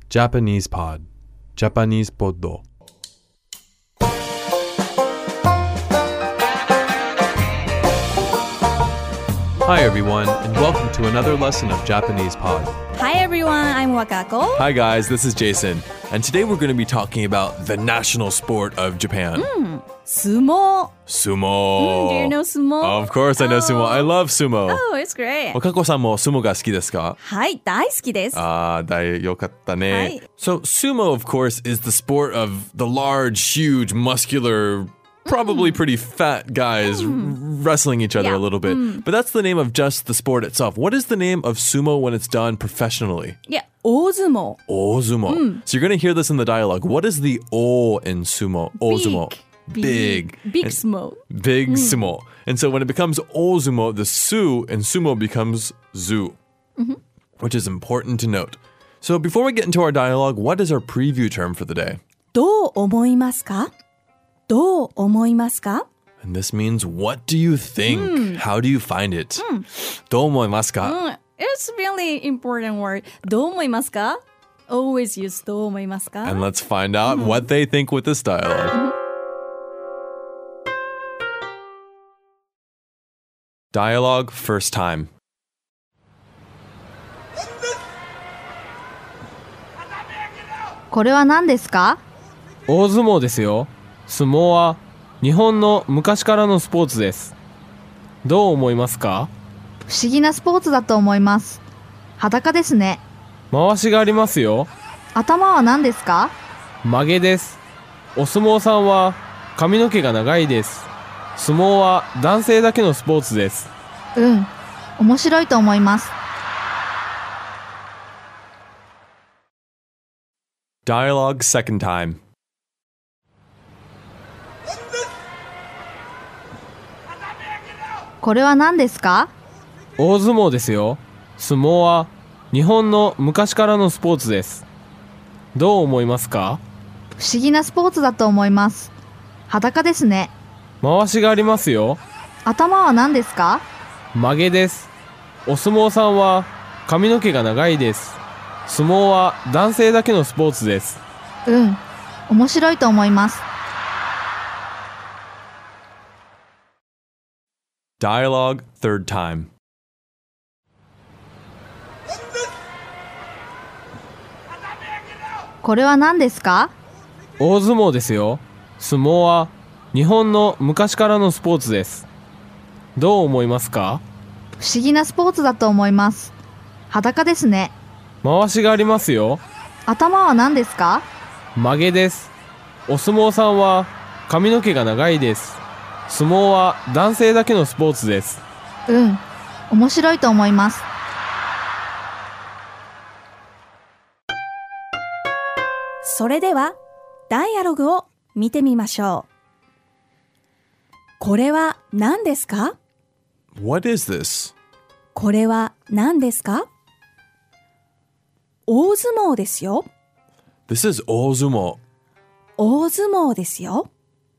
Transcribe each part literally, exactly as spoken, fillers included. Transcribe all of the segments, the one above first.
Japanese Pod Japanese Pod Hi everyone, and welcome to another lesson of Japanese Pod. Hi everyone, I'm Wakako. Hi guys, this is Jason, and today we're going to be talking about the national sport of Japan. Mm, sumo. Sumo. Mm, do you know sumo? Of course I know sumo. I love sumo. Oh, it's great. Wakako さんも sumo が好きですか？ はい、大好きです。 あー、大よかったね。 はい。 So sumo, of course, is the sport of the large, huge, muscular, probably pretty fat guys Mm. wrestling each other Yeah. a little bit. Mm. But that's the name of just the sport itself. What is the name of sumo when it's done professionally? いや、大相撲。 Ozumo. So you're going to hear this in the dialogue. What is the O in sumo? Ozumo. Big. Big And- sumo. Big sumo. And so when it becomes ozumo, the su in sumo becomes zu, which is important to note. So before we get into our dialogue, what is our preview term for the day? どう思いますか？どう思いますか？ And this means, what do you think? How do you find it? どう思いますか? Mm, it's really important word. どう思いますか？ Always use どう思いますか？ And let's find out what they think with this dialogue. Dialogue first time. これは何ですか？ 大相撲ですよ。相撲は日本の昔からのスポーツです。どう思いますか？ 不思議なスポーツだと思います。裸ですね。 回しがありますよ。 頭は何ですか？ 曲げです。お相撲さんは髪の毛が長いです。相撲は男性だけのスポーツです。 うん、面白いと思います。 Dialogue second time. これは何ですか？ 大相撲ですよ。相撲は日本の昔からのスポーツです。どう思いますか？ 不思議なスポーツだと思います。裸ですね。 回しがありますよ。 頭は何ですか？ 曲げです。お相撲さんは髪の毛が長いです。相撲は男性だけのスポーツです。 うん、面白いと思います。 Dialogue third time. これは何ですか？ 大相撲ですよ。相撲は日本の昔からのスポーツです。どう思いますか？ 不思議なスポーツだと思います。裸ですね。 回しがありますよ。 頭は何ですか？ 曲げです。お相撲さんは髪の毛が長いです。相撲は男性だけのスポーツです。 うん、面白いと思います。 それでは、ダイアログを見てみましょう。これは何ですか？ What is this? これは何ですか？大相撲ですよ。 This is ozumo. 大相撲ですよ。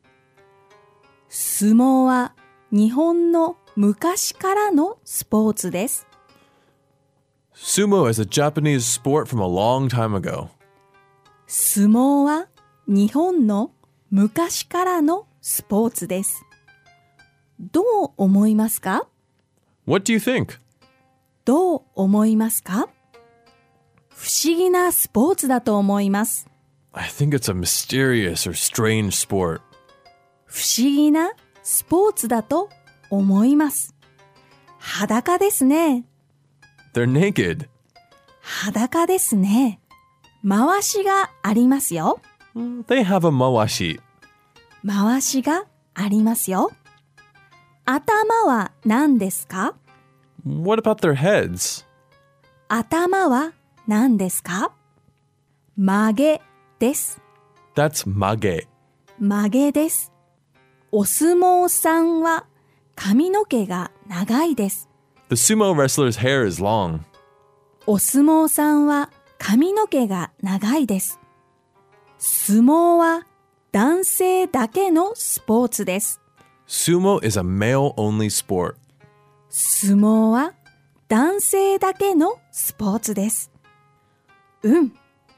相撲は日本の昔からのスポーツです。 Sumo is a Japanese sport from a long time ago. 相撲は日本の昔からのスポーツです。どう思いますか？ What do you think? どう思いますか？不思議なスポーツだと思います。 I think it's a mysterious or strange sport. 不思議なスポーツだと思います。裸ですね。 They're naked. 裸ですね。回しがありますよ。 They have a mawashi. 回しがありますよ。頭は何ですか？ What about their heads? 頭は何ですか？曲げです。 That's mage. 曲げです。お相撲さんは髪の毛が長いです。 The sumo wrestler's hair is long. お相撲さんは髪の毛が長いです。相撲は男性だけのスポーツです。 Sumo is a male-only sport. 相撲は男性だけのスポーツです。うん、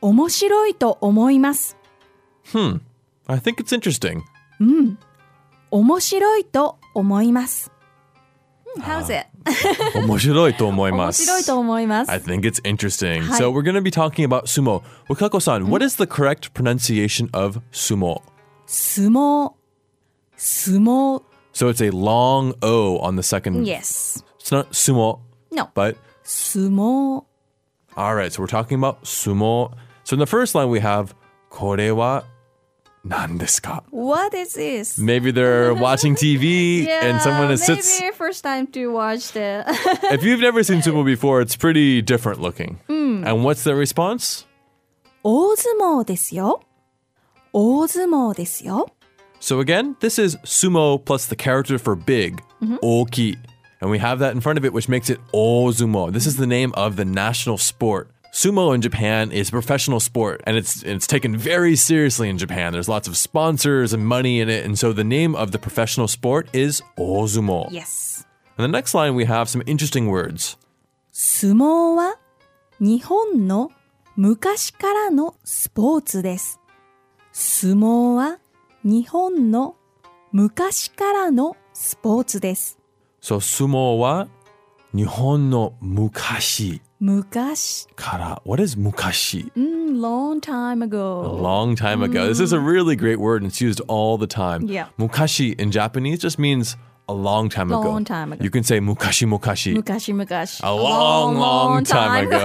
面白いと思います。 Hmm. I think it's interesting. 面白いと思います。 How's it? 面白いと思い面ます。 白いと思います。 I think it's interesting. はい。 So we're going to be talking about sumo. Wakako-san, what is the correct pronunciation of sumo? 相撲、相撲。 So it's a long O on the second. Yes. It's not sumo, No. but 相撲。 all right. So we're talking about sumo. So in the first line we have これは何ですか? What is this? Maybe they're watching T V and someone is sits. maybe first time to watch the... If you've never seen sumo before, it's pretty different looking. And what's their response? 大相撲ですよ。大相撲ですよ。 So again, this is sumo plus the character for big, oki. And we have that in front of it, which makes it ozumo. This is the name of the national sport. Sumo in Japan is a professional sport, and it's it's taken very seriously in Japan. There's lots of sponsors and money in it, and so the name of the professional sport is ozumo. Yes. And the next line, we have some interesting words. 相撲は日本の昔からのスポーツです。相撲は日本の昔からのスポーツです。 So sumo wa nihon no mukashi 昔、 kara. What is mukashi? mm, long time A ago. long time ago. This is a really great word and it's used all the time. Yeah. Mukashi in Japanese just means a long time ago. Long time ago. You can say mukashi mukashi. 昔昔。 A long, long time ago.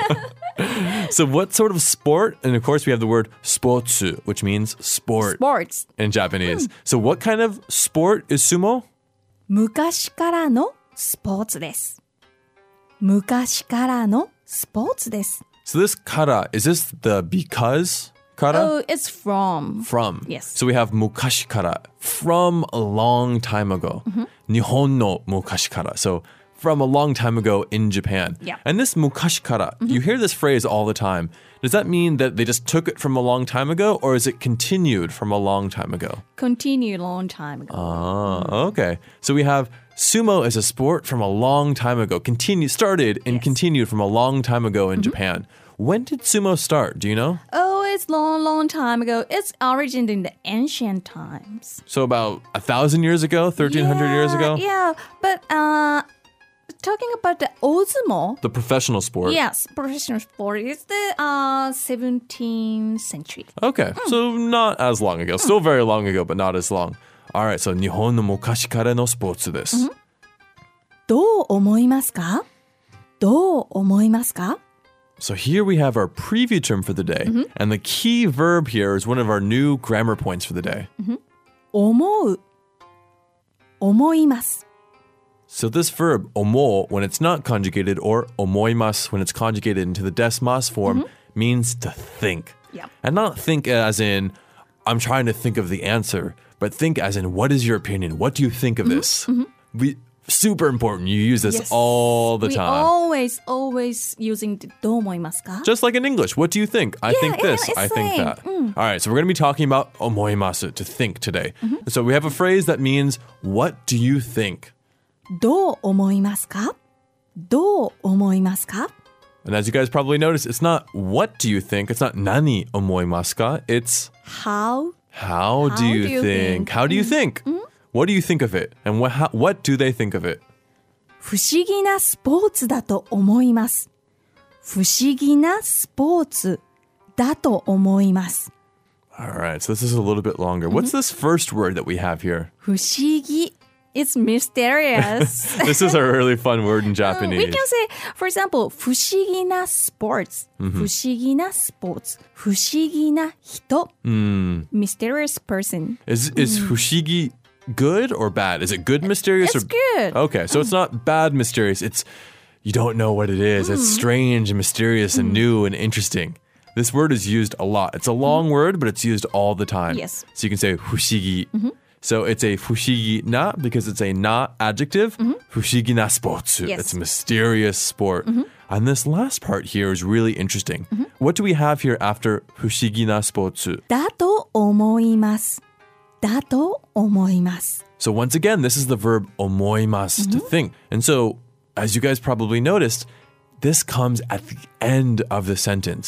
So what sort of sport? And of course we have the word sportsu, which means sport Sports. in Japanese. So what kind of sport is sumo? 昔からのスポーツです。昔からのスポーツです。 So this kara, is this the because kara? Oh, it's from. From. Yes. So we have mukashi kara, from a long time ago. Nihon no mukashi kara. So from a long time ago in Japan. Yeah. And this mukashi kara, you hear this phrase all the time. Does that mean that they just took it from a long time ago, or is it continued from a long time ago? Continue long time ago. Ah, okay. So we have sumo as a sport from a long time ago, continue, started and Yes. continued from a long time ago in Japan. When did sumo start? Do you know? Oh, it's long, long time ago. It's originated in the ancient times. So about a thousand years ago, thirteen hundred years ago? Yeah, but uh, talking about the ozumo, The professional sport. yes, professional sport is the uh seventeenth century. Okay, so not as long ago. Still very long ago, but not as long. All right, so 日本の昔からのスポーツです。 どう思いますか？どう思いますか？ So here we have our preview term for the day. And the key verb here is one of our new grammar points for the day. 思う、思います。 So this verb, omo, when it's not conjugated, or omoimasu, when it's conjugated into the desmas form, means to think. Yeah. And not think as in, I'm trying to think of the answer, but think as in, what is your opinion? What do you think of this? We, super important. You use this Yes. all the We time. always, always using the どう思いますか? Just like in English, what do you think? I Yeah, think yeah, this. it's I think same. that. All right, so we're going to be talking about omoimasu, to think today. So we have a phrase that means, what do you think? どう思いますか? どう思いますか? And as you guys probably noticed, it's not what do you think? It's not nani omoimasu ka? It's How? how, do, you do you think? think? How do you think? What do you think of it? And what, how, what do they think of it? 不思議なスポーツだと思います。不思議なスポーツだと思います。 All right, so this is a little bit longer. What's this first word that we have here? 不思議. It's mysterious. This is a really fun word in We Japanese. can say, for example, 不思議なスポーツ。不思議なスポーツ。不思議な人。Mysterious person. Is is fushigi good or bad? Is it good mysterious It's or good. Okay, so it's not bad mysterious. It's you don't know what it is. It's strange and mysterious and new and interesting. This word is used a lot. It's a long word, but it's used all the time. Yes. So you can say fushigi. So it's a fushigi na because it's a na adjective. Fushigi na sportsu. Yes. It's a mysterious sport. And this last part here is really interesting. What do we have here after fushigi na sportsu? だと思います。だと思います。 So once again, this is the verb omoimasu, to think. And so, as you guys probably noticed, this comes at the end of the sentence.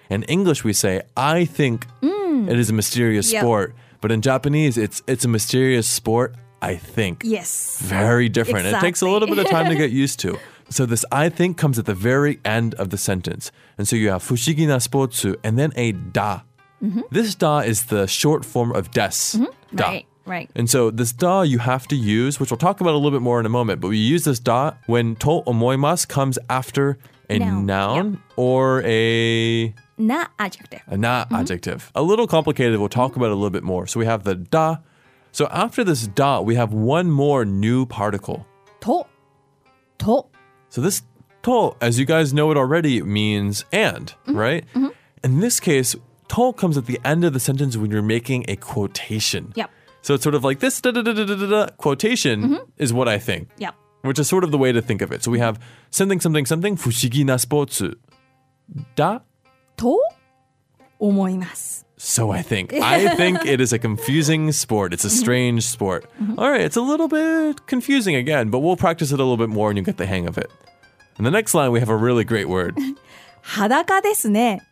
In English, we say, I think it is a mysterious Yep. sport. But in Japanese, it's it's a mysterious sport, I think. Yes. Very different. It takes a Exactly. little bit of time to get used to. So this I think comes at the very end of the sentence. And so you have 不思議なスポーツ and then a da. This da is the short form of des. Da. Right, right. And so this da you have to use, which we'll talk about a little bit more in a moment, but we use this da when to omoimasu comes after a noun, Noun, or a, Na adjective. a na adjective. A little complicated. We'll talk about it a little bit more. So we have the da. So after this da, we have one more new particle. To. To. So this to, as you guys know it already, means and, right? In this case, to comes at the end of the sentence when you're making a quotation. Yep. So it's sort of like this da, da, da, da, da, da, da, quotation is what I think, Yep. which is sort of the way to think of it. So we have something, something, something, 不思議なスポーツ da. と思います。 So I think. I think it is a confusing sport. It's a strange sport. All right, it's a little bit confusing again, but we'll practice it a little bit more and you'll get the hang of it. In the next line, we have a really great word. 裸ですね。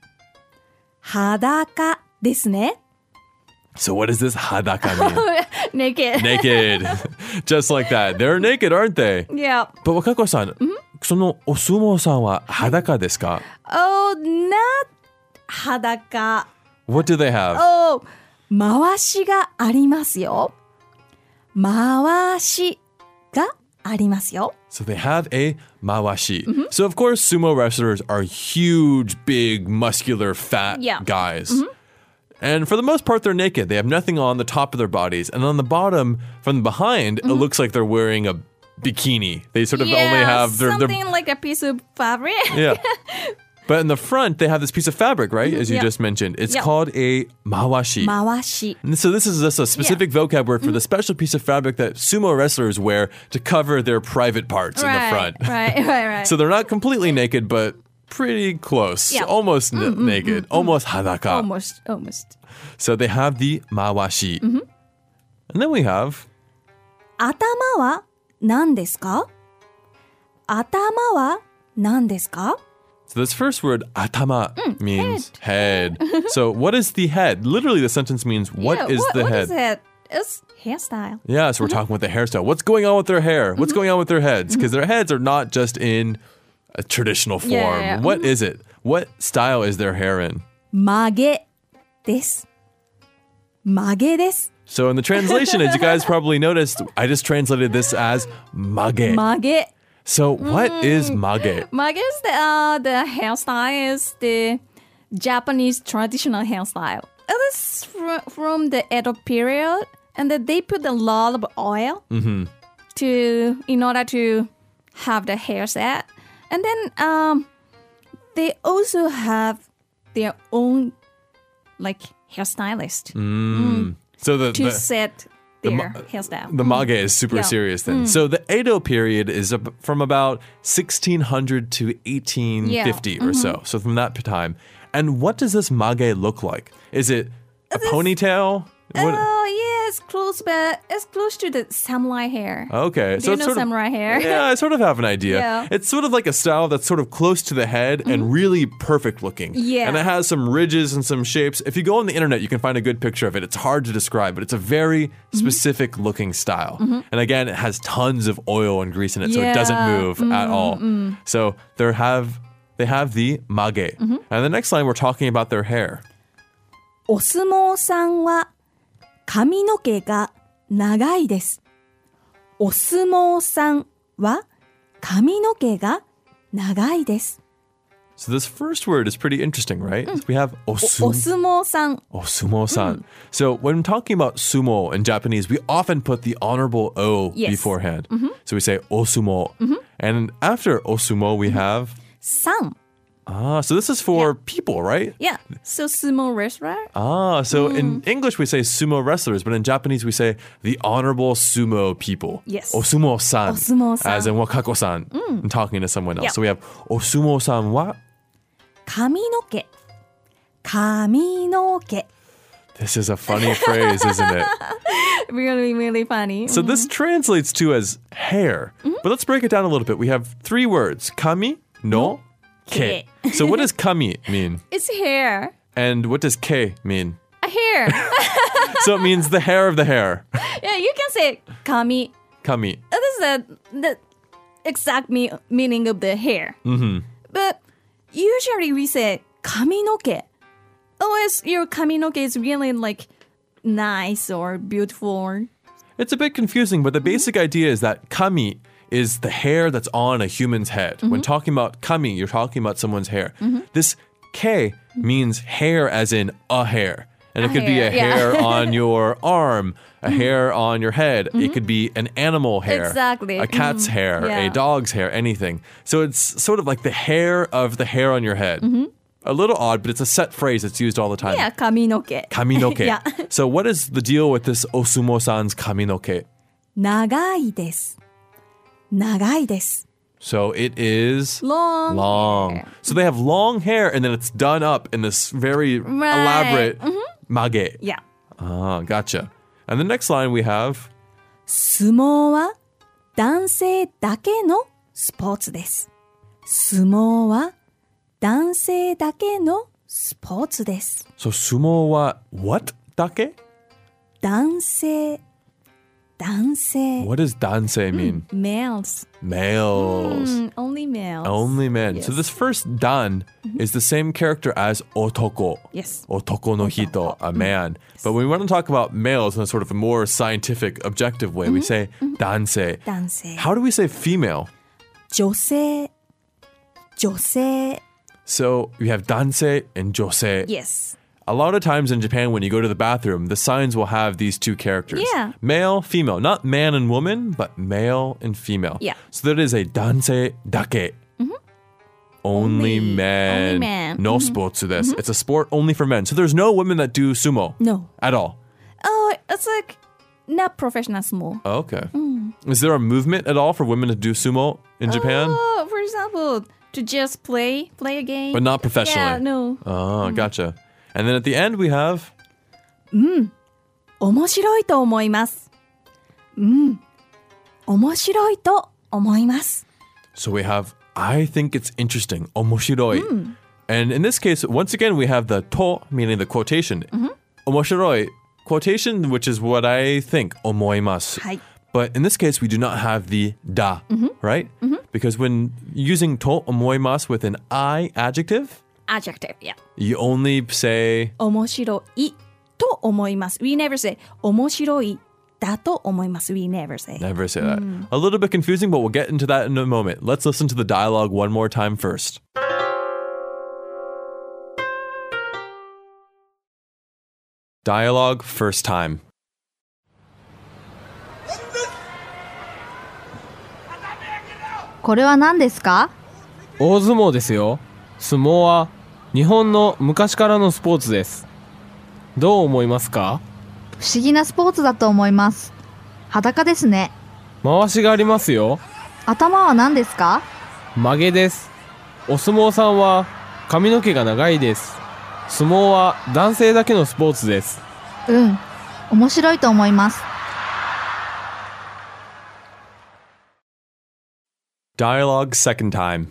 裸ですね。 So what does this hadaka mean? Naked. Naked. Just like that. They're naked, aren't they? Yeah. But Wakako-san, そのお相撲さんは裸ですか? Oh, not 裸。 What do they have? Oh, 回しがありますよ。回しがありますよ。 So they have a mawashi. So of course, sumo wrestlers are huge, big, muscular, fat Yeah. guys. And for the most part, they're naked. They have nothing on the top of their bodies. And on the bottom, from behind, it looks like they're wearing a bikini. They sort of yeah, only have their... their something like a piece of fabric. yeah. But in the front, they have this piece of fabric, right? As you Yeah. just mentioned. It's Yeah. called a mawashi. 回し。 And so this is just a specific vocab word for the special piece of fabric that sumo wrestlers wear to cover their private parts in the Right, front. right, right, right. So they're not completely naked, but pretty close. Yeah. Almost n- naked. Almost hadaka. almost, almost. So they have the mawashi. And then we have 頭は何ですか？頭は何ですか？ so this first word atama means head. So what is the head? Literally the sentence means what yeah, is what, the what head? is it? It's hairstyle. Yeah, so we're talking about the hairstyle. What's going on with their hair? What's going on with their heads? Because their heads are not just in a traditional form. Yeah, yeah, yeah. What is it? What style is their hair in? 曲げです。曲げです。 So in the translation, as you guys probably noticed, I just translated this as mage. 曲げ。 So what is mage? 曲げ is the, uh, the hairstyle is the Japanese traditional hairstyle. It is fr- from the Edo period, and then they put a lot of oil to in order to have the hair set, and then um, they also have their own like hairstylist So the, to the, set their ma- hairstyle. the mage is super Yeah. serious then. So the Edo period is ab- from about sixteen hundred to eighteen fifty or so. So from that time. And what does this mage look like? Is it a ponytail? What- Oh yeah, it's close, but it's close to the samurai hair. Okay, Do so you it's know sort of, samurai hair? Yeah, I sort of have an idea. Yeah. It's sort of like a style that's sort of close to the head and really perfect looking. Yeah. And it has some ridges and some shapes. If you go on the internet, you can find a good picture of it. It's hard to describe, but it's a very specific looking style. And again, it has tons of oil and grease in it, so it doesn't Yeah. move at all. So they have they have the mage. And the next line, we're talking about their hair. お相撲さんは髪の毛が長いです。お相撲さんは髪の毛が長いです。 So this first word is pretty interesting, right? We have お osu. 相撲さん。 Oh, sumo-san. So when talking about sumo in Japanese, we often put the honorable O Yes. beforehand. So we say osumo. And after osumo, we have... さん。 Ah, so this is for people, right? Yeah, so sumo wrestler. Ah, so in English we say sumo wrestlers, but in Japanese we say the honorable sumo people. Yes. Osumo-san. Osumo-san. As in wakako-san. And talking to someone else. Yeah. So we have osumo-san wa... 髪の毛。髪の毛。 This is a funny phrase, isn't it? Really, really funny. So this translates to as hair. But let's break it down a little bit. We have three words. Kami, no, Ke. So what does kami mean? It's hair. And what does ke mean? A hair. So it means the hair of the hair. Yeah, you can say kami. Kami. That is the, the exact me- meaning of the hair. Mm-hmm. But usually we say kaminoke. Unless your kaminoke is really like nice or beautiful. It's a bit confusing, but the basic idea is that kami is the hair that's on a human's head. When talking about kami, you're talking about someone's hair. This ke means hair as in a hair. And it A could be a hair, yeah. hair on your arm, a hair on your head. It could be an animal hair. Exactly. A cat's hair, Yeah. a dog's hair, anything. So it's sort of like the hair of the hair on your head. A little odd, but it's a set phrase that's used all the time. Yeah, kaminoke. Kaminoke. Yeah. So what is the deal with this Osumo-san's kaminoke? 長いです。長いです。 So it is Long. long. hair. So they have long hair and then it's done up in this very Right. elaborate mage. Yeah. Ah, gotcha. And the next line we have 相撲は男性だけのスポーツです。相撲は男性だけのスポーツです。 so sumo wa what dake? 男性、男性。 What does danse mean? Males. Males. Mm, only males. Only men. Yes. So this first dan is the same character as otoko. Yes. Otoko no hito, a man. But when we want to talk about males in a sort of a more scientific, objective way, we say danse. 男性。 How do we say female? 女性。女性。 So we have danse and jose. Yes. A lot of times in Japan, when you go to the bathroom, the signs will have these two characters. Yeah. Male, female. Not man and woman, but male and female. Yeah. So that is a danse dake. Only, Only- men. only men. No sports to this. It's a sport only for men. So there's no women that do sumo No. at all. Oh, it's like not professional sumo. Oh, okay. Is there a movement at all for women to do sumo in Japan? Oh, for example, to just play, play a game. But not professionally. Yeah, no. Oh, gotcha. And then at the end, we have 面白いと思います。うん。面白いと思います。 So we have, I think it's interesting, omoshiroi. And in this case, once again, we have the to, meaning the quotation. Omoshiroi, quotation, which is what I think, omoimasu. はい。 But in this case, we do not have the da, right? Because when using to omoimasu with an I adjective, Adjective, yeah. you only say, 面白いと思います。We never say 面白いだと思います。We never say. never say that. A little bit confusing, but we'll get into that in a moment. Let's listen to the dialogue one more time first. Dialogue first time. これは何ですか？ 大相撲ですよ。相撲は日本の昔からのスポーツです。どう思いますか？ 不思議なスポーツだと思います。裸ですね。 回しがありますよ。 頭は何ですか？ 曲げです。お相撲さんは髪の毛が長いです。相撲は男性だけのスポーツです。 うん、面白いと思います。 Dialogue second time.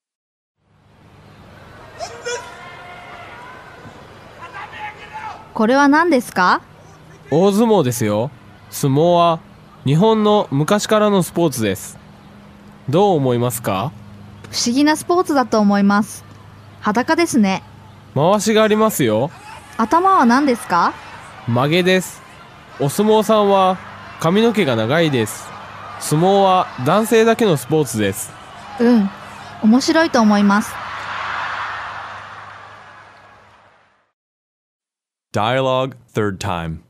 これは何ですか？ 大相撲ですよ。相撲は日本の昔からのスポーツです。どう思いますか？ 不思議なスポーツだと思います。裸ですね。 回しがありますよ。 頭は何ですか？ 曲げです。お相撲さんは髪の毛が長いです。相撲は男性だけのスポーツです。 うん、面白いと思います。 Dialogue third time.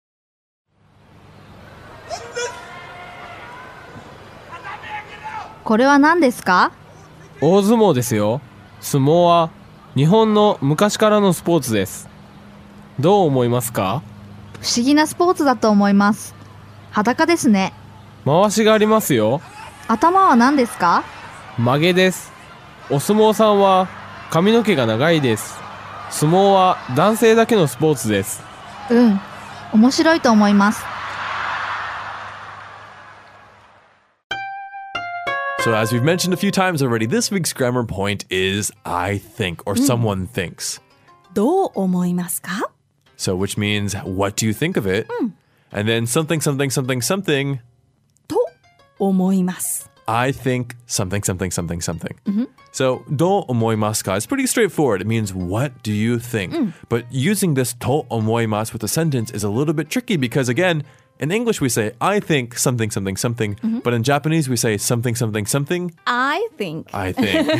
これは何ですか？ 大相撲ですよ。相撲は日本の昔からのスポーツです。どう思いますか？ 不思議なスポーツだと思います。裸ですね。 回しがありますよ。 頭は何ですか？ 曲げです。お相撲さんは髪の毛が長いです。相撲は男性だけのスポーツです。 うん、面白いと思います。 So as we've mentioned a few times already, this week's grammar point is I think or someone thinks. どう思いますか? So which means what do you think of it? And then something, something, something, something. と思います. I think something, something, something, something. So, どう思いますか is pretty straightforward. It means, what do you think? But using this と思います with a sentence is a little bit tricky because, again, in English we say, I think something, something, something. But in Japanese we say something, something, something. I think. I think.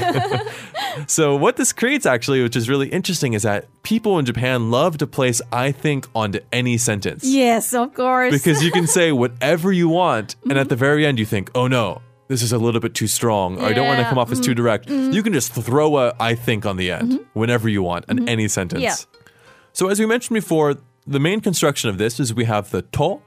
So what this creates actually, which is really interesting, is that people in Japan love to place I think onto any sentence. Yes, of course. Because you can say whatever you want, and at the very end you think, oh no, this is a little bit too strong, or I don't want to Yeah. come off as too direct. You can just throw a I think on the end whenever you want in any sentence. Yeah. So as we mentioned before, the main construction of this is we have the to,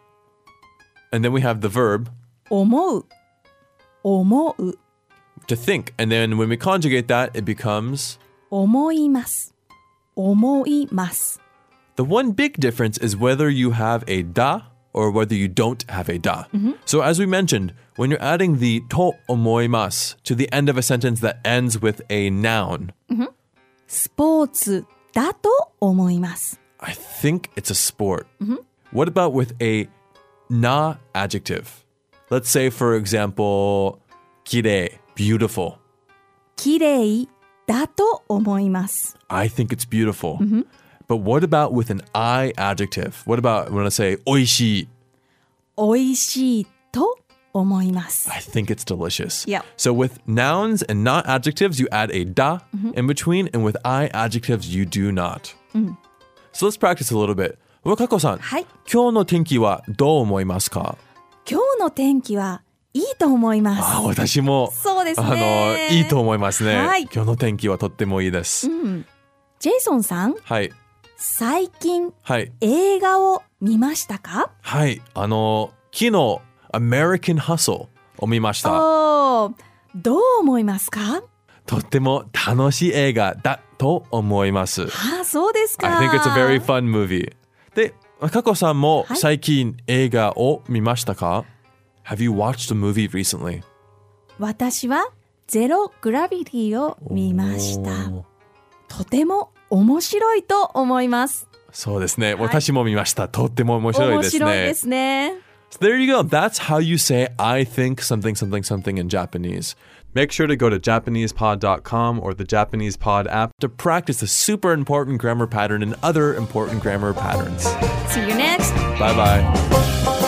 and then we have the verb 思う。思う。 to think. And then when we conjugate that, it becomes 思います。思います。 the one big difference is whether you have a da or whether you don't have a da. So as we mentioned, when you're adding the to omoimasu to the end of a sentence that ends with a noun, スポーツだと思います。 I think it's a sport. What about with a na adjective? Let's say, for example, kirei, beautiful. 綺麗だと思います。 I think it's beautiful. But what about with an I adjective? What about when I say 美味しい? 美味しいと思います。 I think it's delicious. Yep. So with nouns and not adjectives, you add a da in between, and with I adjectives, you do not. So let's practice a little bit. Wakako-san, はい。 今日の天気はどう思いますか? 今日の天気はいいと思います。 あ、私も、 そうですね。 あの、いいと思いますね。 はい。 今日の天気はとってもいいです。 ジェイソンさん、 はい。 最近はい。 映画を見ましたか? はい。あの、昨日、American Hustle を見ました。 おー、どう思いますか? とっても楽しい映画だと思います。 あ、そうですか。 I think it's a very fun movie. で、かこさんもはい最近映画を見ましたか? Have you watched a movie recently? 私はゼログラビティを見ました。 おーとても面白いと思います。 そうですね。私も見ました。とっても面白い面ですね。 白いですね。 So there you go. That's how you say I think something, something, something in Japanese. Make sure to go to Japanese pod dot com or the Japanese Pod app to practice a super important grammar pattern and other important grammar patterns. See you next. Bye bye.